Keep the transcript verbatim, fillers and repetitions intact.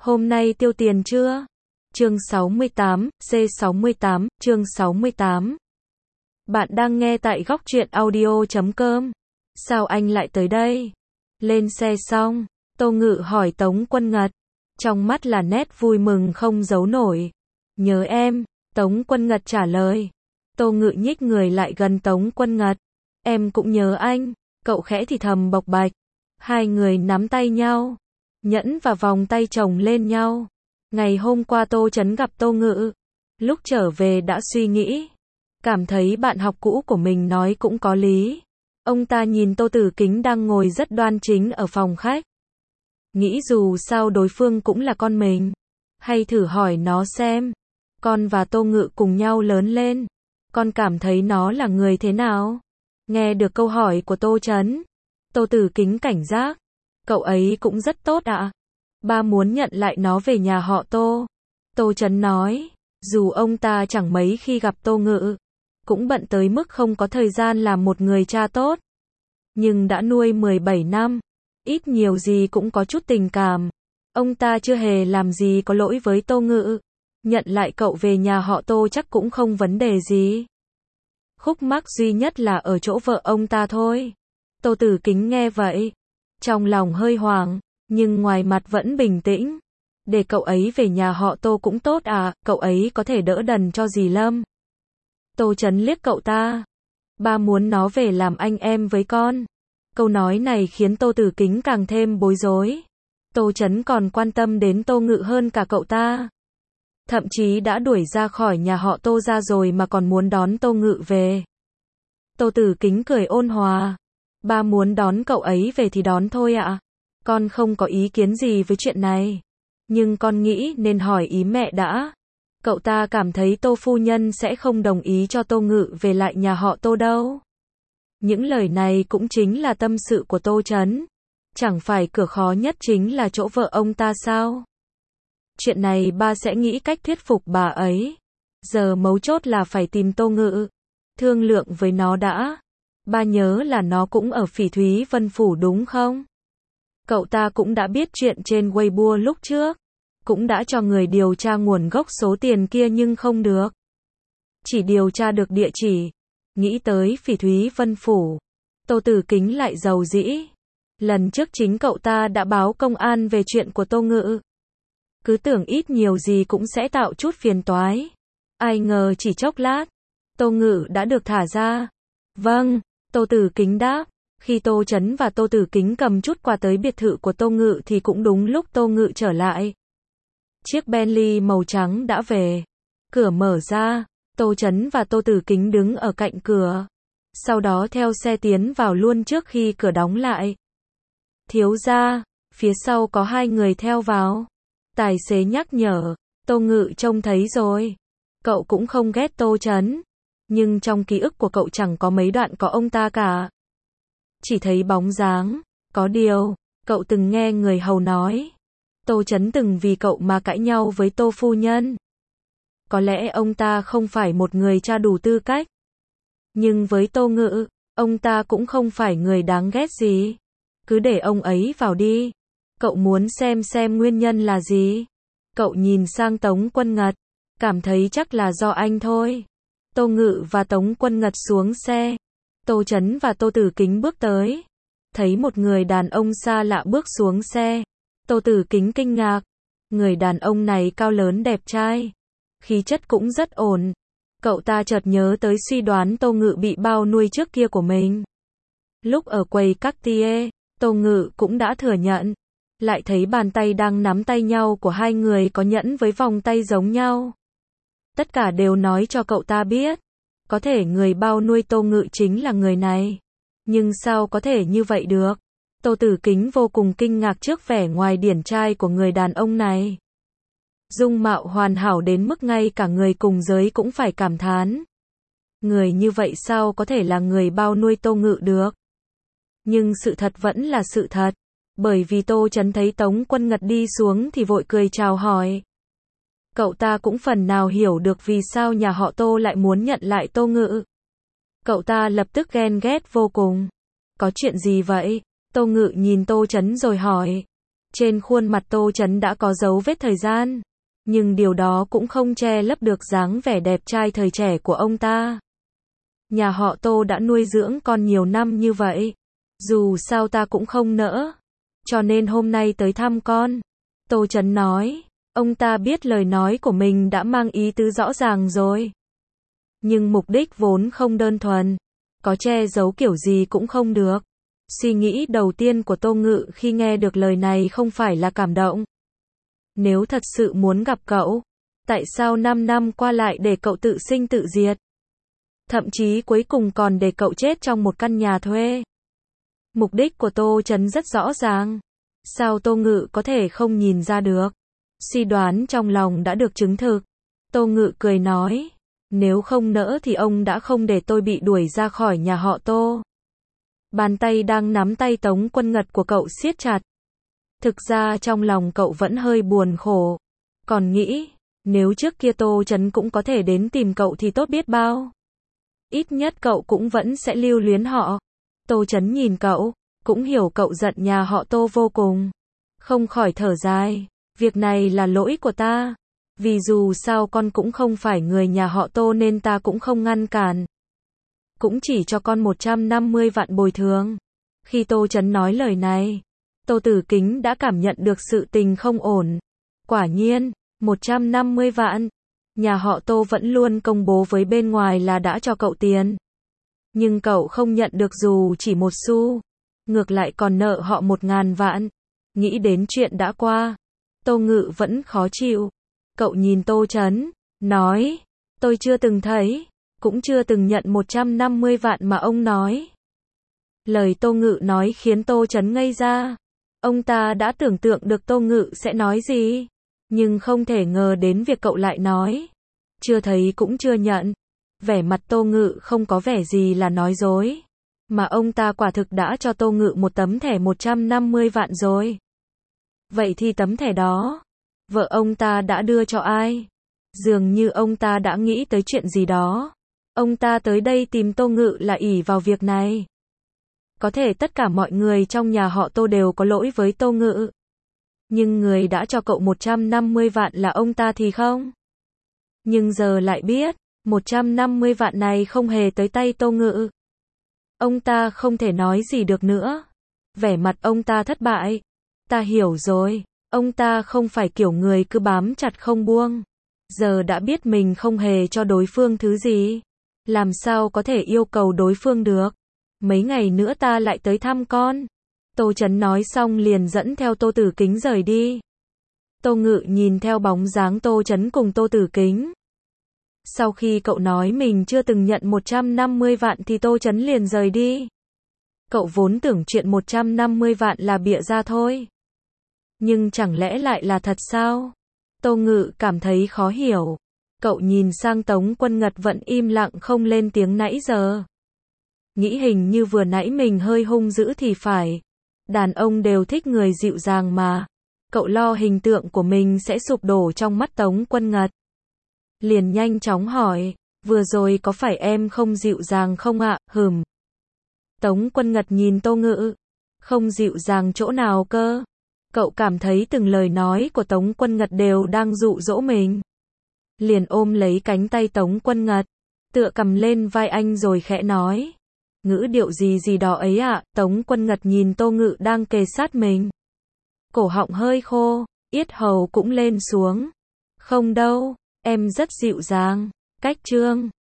Hôm nay tiêu tiền chưa? Chương sáu mươi tám, C sáu mươi tám, chương sáu mươi tám. Bạn đang nghe tại góc truyện audio chấm com. Sao anh lại tới đây? Lên xe xong, Tô Ngự hỏi Tống Quân Ngật. Trong mắt là nét vui mừng không giấu nổi. Nhớ em, Tống Quân Ngật trả lời. Tô Ngự nhích người lại gần Tống Quân Ngật. Em cũng nhớ anh, cậu khẽ thì thầm bộc bạch. Hai người nắm tay nhau, nhẫn và vòng tay chồng lên nhau. Ngày hôm qua Tô Chấn gặp Tô Ngự, lúc trở về đã suy nghĩ, cảm thấy bạn học cũ của mình nói cũng có lý. Ông ta nhìn Tô Tử Kính đang ngồi rất đoan chính ở phòng khách. Nghĩ dù sao đối phương cũng là con mình, hay thử hỏi nó xem, con và Tô Ngự cùng nhau lớn lên, con cảm thấy nó là người thế nào? Nghe được câu hỏi của Tô Chấn, Tô Tử Kính cảnh giác. Cậu ấy cũng rất tốt ạ. À? Ba muốn nhận lại nó về nhà họ Tô. Tô Chấn nói, dù ông ta chẳng mấy khi gặp Tô Ngự, cũng bận tới mức không có thời gian làm một người cha tốt. Nhưng đã nuôi mười bảy năm, ít nhiều gì cũng có chút tình cảm. Ông ta chưa hề làm gì có lỗi với Tô Ngự. Nhận lại cậu về nhà họ Tô chắc cũng không vấn đề gì. Khúc mắc duy nhất là ở chỗ vợ ông ta thôi. Tô Tử Kính nghe vậy, trong lòng hơi hoảng, nhưng ngoài mặt vẫn bình tĩnh. Để cậu ấy về nhà họ Tô cũng tốt à, cậu ấy có thể đỡ đần cho dì Lâm. Tô Chấn liếc cậu ta. Ba muốn nó về làm anh em với con. Câu nói này khiến Tô Tử Kính càng thêm bối rối. Tô Chấn còn quan tâm đến Tô Ngự hơn cả cậu ta. Thậm chí đã đuổi ra khỏi nhà họ Tô ra rồi mà còn muốn đón Tô Ngự về. Tô Tử Kính cười ôn hòa. Ba muốn đón cậu ấy về thì đón thôi ạ. À. Con không có ý kiến gì với chuyện này. Nhưng con nghĩ nên hỏi ý mẹ đã. Cậu ta cảm thấy Tô phu nhân sẽ không đồng ý cho Tô Ngự về lại nhà họ Tô đâu. Những lời này cũng chính là tâm sự của Tô Chấn. Chẳng phải cửa khó nhất chính là chỗ vợ ông ta sao? Chuyện này ba sẽ nghĩ cách thuyết phục bà ấy. Giờ mấu chốt là phải tìm Tô Ngự. Thương lượng với nó đã. Ba nhớ là nó cũng ở Phỉ Thúy Vân Phủ đúng không? Cậu ta cũng đã biết chuyện trên Weibo lúc trước. Cũng đã cho người điều tra nguồn gốc số tiền kia nhưng không được. Chỉ điều tra được địa chỉ. Nghĩ tới Phỉ Thúy Vân Phủ, Tô Tử Kính lại giàu dĩ. Lần trước chính cậu ta đã báo công an về chuyện của Tô Ngự. Cứ tưởng ít nhiều gì cũng sẽ tạo chút phiền toái. Ai ngờ chỉ chốc lát, Tô Ngự đã được thả ra. Vâng, Tô Tử Kính đáp. Khi Tô Chấn và Tô Tử Kính cầm chút quà tới biệt thự của Tô Ngự thì cũng đúng lúc Tô Ngự trở lại. Chiếc Bentley màu trắng đã về. Cửa mở ra, Tô Chấn và Tô Tử Kính đứng ở cạnh cửa. Sau đó theo xe tiến vào luôn trước khi cửa đóng lại. Thiếu gia, phía sau có hai người theo vào. Tài xế nhắc nhở, Tô Ngự trông thấy rồi. Cậu cũng không ghét Tô Chấn. Nhưng trong ký ức của cậu chẳng có mấy đoạn có ông ta cả. Chỉ thấy bóng dáng. Có điều, cậu từng nghe người hầu nói. Tô Chấn từng vì cậu mà cãi nhau với Tô phu nhân. Có lẽ ông ta không phải một người cha đủ tư cách. Nhưng với Tô Ngự, ông ta cũng không phải người đáng ghét gì. Cứ để ông ấy vào đi. Cậu muốn xem xem nguyên nhân là gì. Cậu nhìn sang Tống Quân Ngật. Cảm thấy chắc là do anh thôi. Tô Ngự và Tống Quân Ngật xuống xe. Tô Chấn và Tô Tử Kính bước tới. Thấy một người đàn ông xa lạ bước xuống xe. Tô Tử Kính kinh ngạc. Người đàn ông này cao lớn đẹp trai. Khí chất cũng rất ổn. Cậu ta chợt nhớ tới suy đoán Tô Ngự bị bao nuôi trước kia của mình. Lúc ở quầy Cartier, Tô Ngự cũng đã thừa nhận. Lại thấy bàn tay đang nắm tay nhau của hai người có nhẫn với vòng tay giống nhau. Tất cả đều nói cho cậu ta biết. Có thể người bao nuôi Tô Ngự chính là người này. Nhưng sao có thể như vậy được? Tô Tử Kính vô cùng kinh ngạc trước vẻ ngoài điển trai của người đàn ông này. Dung mạo hoàn hảo đến mức ngay cả người cùng giới cũng phải cảm thán. Người như vậy sao có thể là người bao nuôi Tô Ngự được? Nhưng sự thật vẫn là sự thật. Bởi vì Tô Chấn thấy Tống Quân Ngật đi xuống thì vội cười chào hỏi. Cậu ta cũng phần nào hiểu được vì sao nhà họ Tô lại muốn nhận lại Tô Ngự. Cậu ta lập tức ghen ghét vô cùng. Có chuyện gì vậy? Tô Ngự nhìn Tô Chấn rồi hỏi. Trên khuôn mặt Tô Chấn đã có dấu vết thời gian, nhưng điều đó cũng không che lấp được dáng vẻ đẹp trai thời trẻ của ông ta. Nhà họ Tô đã nuôi dưỡng con nhiều năm như vậy, dù sao ta cũng không nỡ, cho nên hôm nay tới thăm con. Tô Chấn nói, ông ta biết lời nói của mình đã mang ý tứ rõ ràng rồi. Nhưng mục đích vốn không đơn thuần, có che giấu kiểu gì cũng không được. Suy nghĩ đầu tiên của Tô Ngự khi nghe được lời này không phải là cảm động. Nếu thật sự muốn gặp cậu, tại sao năm năm qua lại để cậu tự sinh tự diệt? Thậm chí cuối cùng còn để cậu chết trong một căn nhà thuê. Mục đích của Tô Chấn rất rõ ràng. Sao Tô Ngự có thể không nhìn ra được? Suy đoán trong lòng đã được chứng thực. Tô Ngự cười nói, nếu không nỡ thì ông đã không để tôi bị đuổi ra khỏi nhà họ Tô. Bàn tay đang nắm tay Tống Quân Ngật của cậu siết chặt. Thực ra trong lòng cậu vẫn hơi buồn khổ. Còn nghĩ, nếu trước kia Tô Chấn cũng có thể đến tìm cậu thì tốt biết bao. Ít nhất cậu cũng vẫn sẽ lưu luyến họ. Tô Chấn nhìn cậu, cũng hiểu cậu giận nhà họ Tô vô cùng. Không khỏi thở dài, việc này là lỗi của ta. Vì dù sao con cũng không phải người nhà họ Tô nên ta cũng không ngăn cản. Cũng chỉ cho con một trăm năm mươi vạn bồi thường. Khi Tô Chấn nói lời này, Tô Tử Kính đã cảm nhận được sự tình không ổn. Quả nhiên, một trăm năm mươi vạn. Nhà họ Tô vẫn luôn công bố với bên ngoài là đã cho cậu tiền. Nhưng cậu không nhận được dù chỉ một xu. Ngược lại còn nợ họ một ngàn vạn. Nghĩ đến chuyện đã qua, Tô Ngự vẫn khó chịu. Cậu nhìn Tô Chấn, nói, tôi chưa từng thấy, cũng chưa từng nhận một trăm năm mươi vạn mà ông nói. Lời Tô Ngự nói khiến Tô Chấn ngây ra. Ông ta đã tưởng tượng được Tô Ngự sẽ nói gì, nhưng không thể ngờ đến việc cậu lại nói. Chưa thấy cũng chưa nhận. Vẻ mặt Tô Ngự không có vẻ gì là nói dối. Mà ông ta quả thực đã cho Tô Ngự một tấm thẻ một trăm năm mươi vạn rồi. Vậy thì tấm thẻ đó, vợ ông ta đã đưa cho ai? Dường như ông ta đã nghĩ tới chuyện gì đó. Ông ta tới đây tìm Tô Ngự là ỷ vào việc này. Có thể tất cả mọi người trong nhà họ Tô đều có lỗi với Tô Ngự. Nhưng người đã cho cậu một trăm năm mươi vạn là ông ta thì không. Nhưng giờ lại biết, một trăm năm mươi vạn này không hề tới tay Tô Ngự. Ông ta không thể nói gì được nữa. Vẻ mặt ông ta thất bại. Ta hiểu rồi, ông ta không phải kiểu người cứ bám chặt không buông. Giờ đã biết mình không hề cho đối phương thứ gì. Làm sao có thể yêu cầu đối phương được. Mấy ngày nữa ta lại tới thăm con. Tô Chấn nói xong liền dẫn theo Tô Tử Kính rời đi. Tô Ngự nhìn theo bóng dáng Tô Chấn cùng Tô Tử Kính. Sau khi cậu nói mình chưa từng nhận một trăm năm mươi vạn thì Tô Chấn liền rời đi. Cậu vốn tưởng chuyện một trăm năm mươi vạn là bịa ra thôi. Nhưng chẳng lẽ lại là thật sao? Tô Ngự cảm thấy khó hiểu. Cậu nhìn sang Tống Quân Ngật vẫn im lặng không lên tiếng nãy giờ. Nghĩ hình như vừa nãy mình hơi hung dữ thì phải. Đàn ông đều thích người dịu dàng mà. Cậu lo hình tượng của mình sẽ sụp đổ trong mắt Tống Quân Ngật. Liền nhanh chóng hỏi, vừa rồi có phải em không dịu dàng không ạ? Hừm. Tống Quân Ngật nhìn Tô Ngự. Không dịu dàng chỗ nào cơ? Cậu cảm thấy từng lời nói của Tống Quân Ngật đều đang dụ dỗ mình. Liền ôm lấy cánh tay Tống Quân Ngật, tựa cầm lên vai anh rồi khẽ nói. Ngữ điệu gì gì đó ấy ạ? À? Tống Quân Ngật nhìn Tô Ngự đang kề sát mình. Cổ họng hơi khô, yết hầu cũng lên xuống. Không đâu, em rất dịu dàng. Cách chương